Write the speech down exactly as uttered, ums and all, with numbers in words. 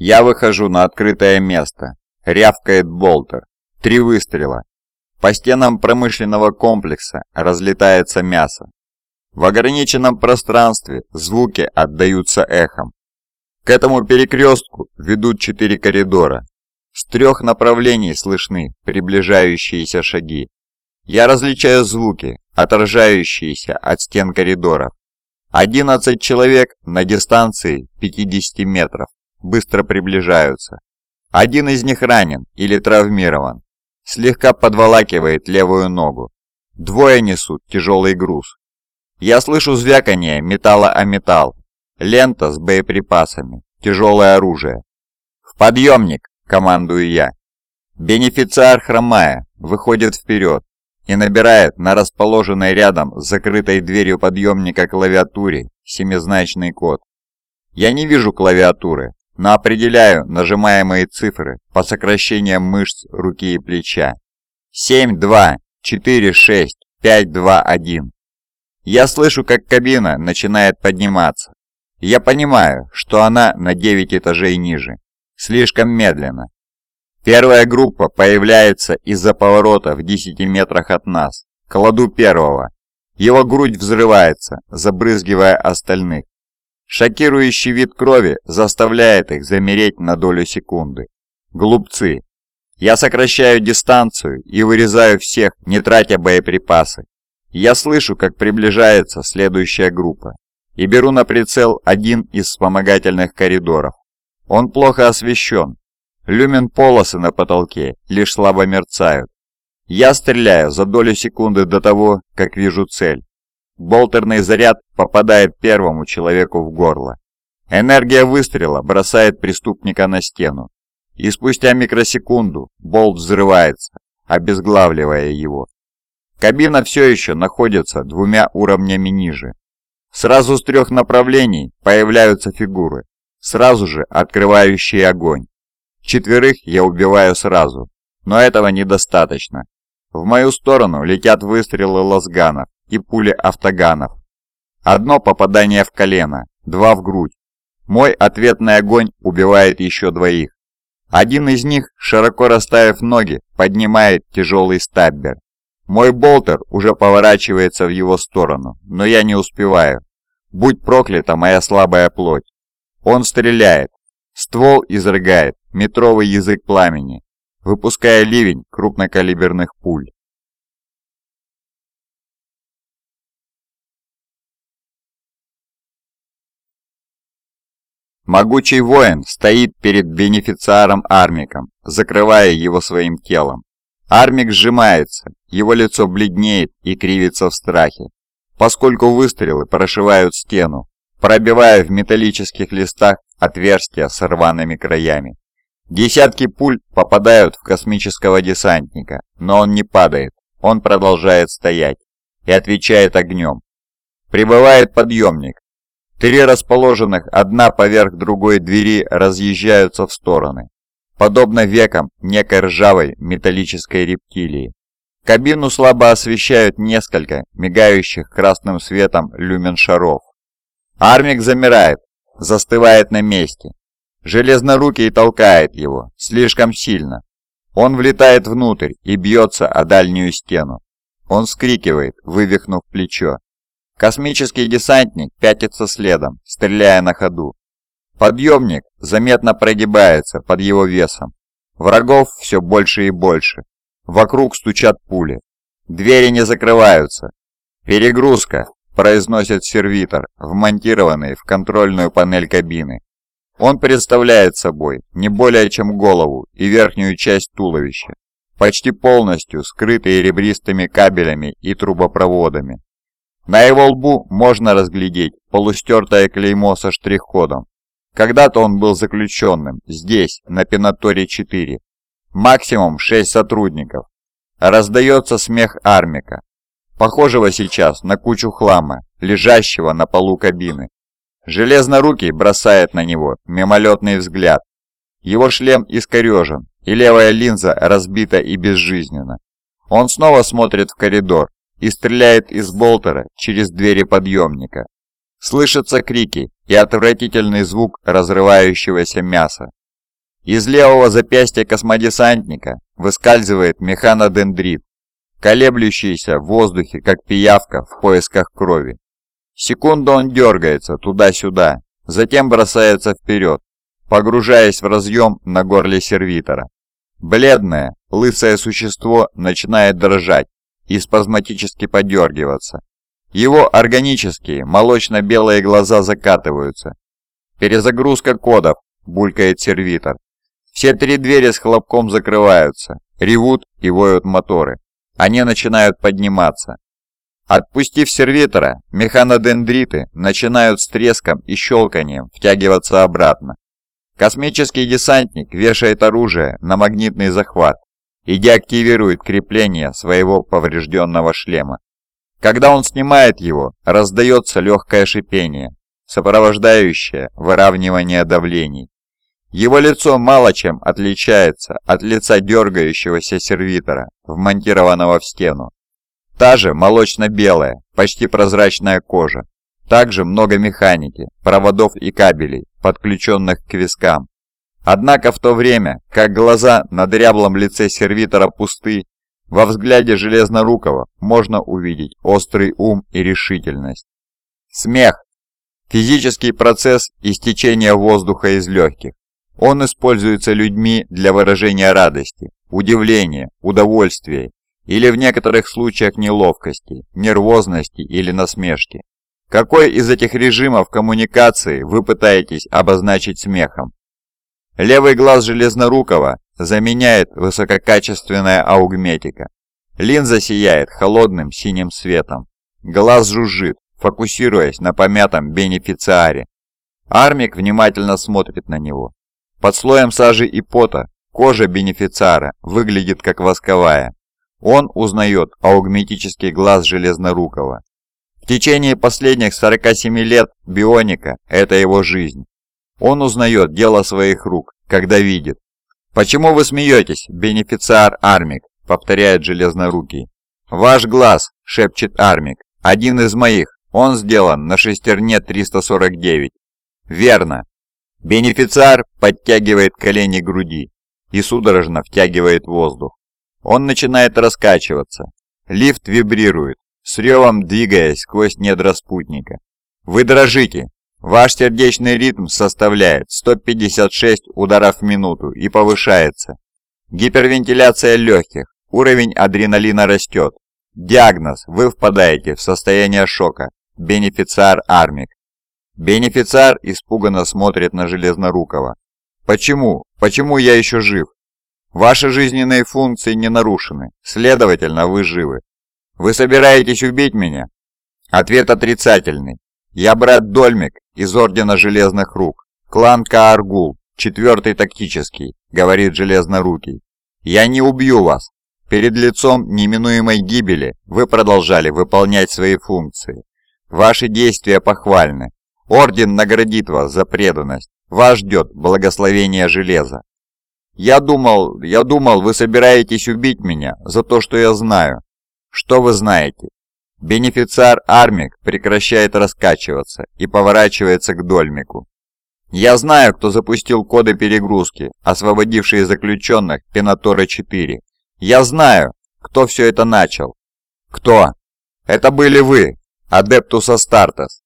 Я выхожу на открытое место. Рявкает болтер. Три выстрела. По стенам промышленного комплекса разлетается мясо. В ограниченном пространстве звуки отдаются эхом. К этому перекрестку ведут четыре коридора. С трех направлений слышны приближающиеся шаги. Я различаю звуки, отражающиеся от стен коридоров. Одиннадцать человек на дистанции пятидесяти метров быстро приближаются. Один из них ранен или травмирован. Слегка подволакивает левую ногу. Двое несут тяжелый груз. Я слышу звяканье металла о металл. Лента с боеприпасами. Тяжелое оружие. «В подъемник!» – командую я. Бенефициар, хромая, выходит вперед и набирает на расположенной рядом с закрытой дверью подъемника клавиатуре семизначный код. Я не вижу клавиатуры, но определяю нажимаемые цифры по сокращениям мышц руки и плеча. семь два четыре шесть пять два один. Я слышу, как кабина начинает подниматься. Я понимаю, что она на девять этажей ниже. Слишком медленно. Первая группа появляется из-за поворота в десяти метрах от нас. Кладу первого. Его грудь взрывается, забрызгивая остальных. Шокирующий вид крови заставляет их замереть на долю секунды. Глупцы. Я сокращаю дистанцию и вырезаю всех, не тратя боеприпасы. Я слышу, как приближается следующая группа, и беру на прицел один из вспомогательных коридоров. Он плохо освещен. Люмен-полосы на потолке лишь слабо мерцают. Я стреляю за долю секунды до того, как вижу цель. Болтерный заряд попадает первому человеку в горло. Энергия выстрела бросает преступника на стену. И спустя микросекунду болт взрывается, обезглавливая его. Кабина все еще находится двумя уровнями ниже. Сразу с трех направлений появляются фигуры, сразу же открывающие огонь. Четверых я убиваю сразу, но этого недостаточно. В мою сторону летят выстрелы лазганов и пули автоганов. Одно попадание в колено, два в грудь. Мой ответный огонь убивает еще двоих. Один из них, широко расставив ноги, поднимает тяжелый стаббер. Мой болтер уже поворачивается в его сторону, но я не успеваю. Будь проклята моя слабая плоть. Он стреляет. Ствол изрыгает метровый язык пламени, выпуская ливень крупнокалиберных пуль. Могучий воин стоит перед бенефициаром Армиком, закрывая его своим телом. Армик сжимается, его лицо бледнеет и кривится в страхе, поскольку выстрелы прошивают стену, пробивая в металлических листах отверстия с рваными краями. Десятки пуль попадают в космического десантника, но он не падает, он продолжает стоять и отвечает огнем. Прибывает подъемник. Три расположенных одна поверх другой двери разъезжаются в стороны, подобно векам некой ржавой металлической рептилии. Кабину слабо освещают несколько мигающих красным светом люмен-шаров. Армик замирает, застывает на месте. Железнорукий толкает его, слишком сильно. Он влетает внутрь и бьется о дальнюю стену. Он вскрикивает, вывихнув плечо. Космический десантник пятится следом, стреляя на ходу. Подъемник заметно прогибается под его весом. Врагов все больше и больше. Вокруг стучат пули. Двери не закрываются. «Перегрузка», – произносит сервитор, вмонтированный в контрольную панель кабины. Он представляет собой не более чем голову и верхнюю часть туловища, почти полностью скрытые ребристыми кабелями и трубопроводами. На его лбу можно разглядеть полустертое клеймо со штрих-кодом. Когда-то он был заключенным здесь, на Пенаторе четыре. Максимум шесть сотрудников. Раздается смех Армика, похожего сейчас на кучу хлама, лежащего на полу кабины. Железнорукий бросает на него мимолетный взгляд. Его шлем искорежен, и левая линза разбита и безжизненна. Он снова смотрит в коридор и стреляет из болтера через двери подъемника. Слышатся крики и отвратительный звук разрывающегося мяса. Из левого запястья космодесантника выскальзывает механодендрит, колеблющийся в воздухе, как пиявка в поисках крови. Секунду он дергается туда-сюда, затем бросается вперед, погружаясь в разъем на горле сервитора. Бледное, лысое существо начинает дрожать и спазматически подергиваться. Его органические, молочно-белые глаза закатываются. «Перезагрузка кодов», — булькает сервитор. Все три двери с хлопком закрываются, ревут и воют моторы. Они начинают подниматься. Отпустив сервитора, механодендриты начинают с треском и щелканием втягиваться обратно. Космический десантник вешает оружие на магнитный захват и деактивирует крепление своего поврежденного шлема. Когда он снимает его, раздается легкое шипение, сопровождающее выравнивание давлений. Его лицо мало чем отличается от лица дергающегося сервитора, вмонтированного в стену. Та же молочно-белая, почти прозрачная кожа. Также много механики, проводов и кабелей, подключенных к вискам. Однако в то время, как глаза на дряблом лице сервитора пусты, во взгляде Железнорукова можно увидеть острый ум и решительность. Смех – физический процесс истечения воздуха из легких. Он используется людьми для выражения радости, удивления, удовольствия или в некоторых случаях неловкости, нервозности или насмешки. Какой из этих режимов коммуникации вы пытаетесь обозначить смехом? Левый глаз Железнорукова заменяет высококачественная аугметика. Линза сияет холодным синим светом. Глаз жужжит, фокусируясь на помятом бенефициаре. Армик внимательно смотрит на него. Под слоем сажи и пота кожа бенефициара выглядит как восковая. Он узнает аугметический глаз Железнорукова. В течение последних сорока семи лет бионика – это его жизнь. Он узнает дело своих рук, когда видит. «Почему вы смеетесь, бенефициар Армик?» – повторяет Железнорукий. «Ваш глаз», – шепчет Армик, – «один из моих. Он сделан на шестерне триста сорок девять». «Верно». Бенефициар подтягивает колени к груди и судорожно втягивает воздух. Он начинает раскачиваться. Лифт вибрирует, с ревом двигаясь сквозь недра спутника. Вы дрожите. Ваш сердечный ритм составляет сто пятьдесят шесть ударов в минуту и повышается. Гипервентиляция легких. Уровень адреналина растет. Диагноз. Вы впадаете в состояние шока. Бенефициар Армик. Бенефициар испуганно смотрит на Железнорукова. «Почему? Почему я еще жив? Ваши жизненные функции не нарушены, следовательно, вы живы. Вы собираетесь убить меня?» Ответ отрицательный. «Я брат Дольмик из Ордена Железных Рук, клан Кааргул, четвертый тактический», — говорит Железнорукий. «Я не убью вас. Перед лицом неминуемой гибели вы продолжали выполнять свои функции. Ваши действия похвальны. Орден наградит вас за преданность. Вас ждет благословение железа. Я думал, я думал, вы собираетесь убить меня за то, что я знаю. Что вы знаете?» Бенефициар Армик прекращает раскачиваться и поворачивается к Дольмику. «Я знаю, кто запустил коды перегрузки, освободившие заключенных Пенатора четыре. Я знаю, кто все это начал». «Кто?» «Это были вы, Адептус Астартес.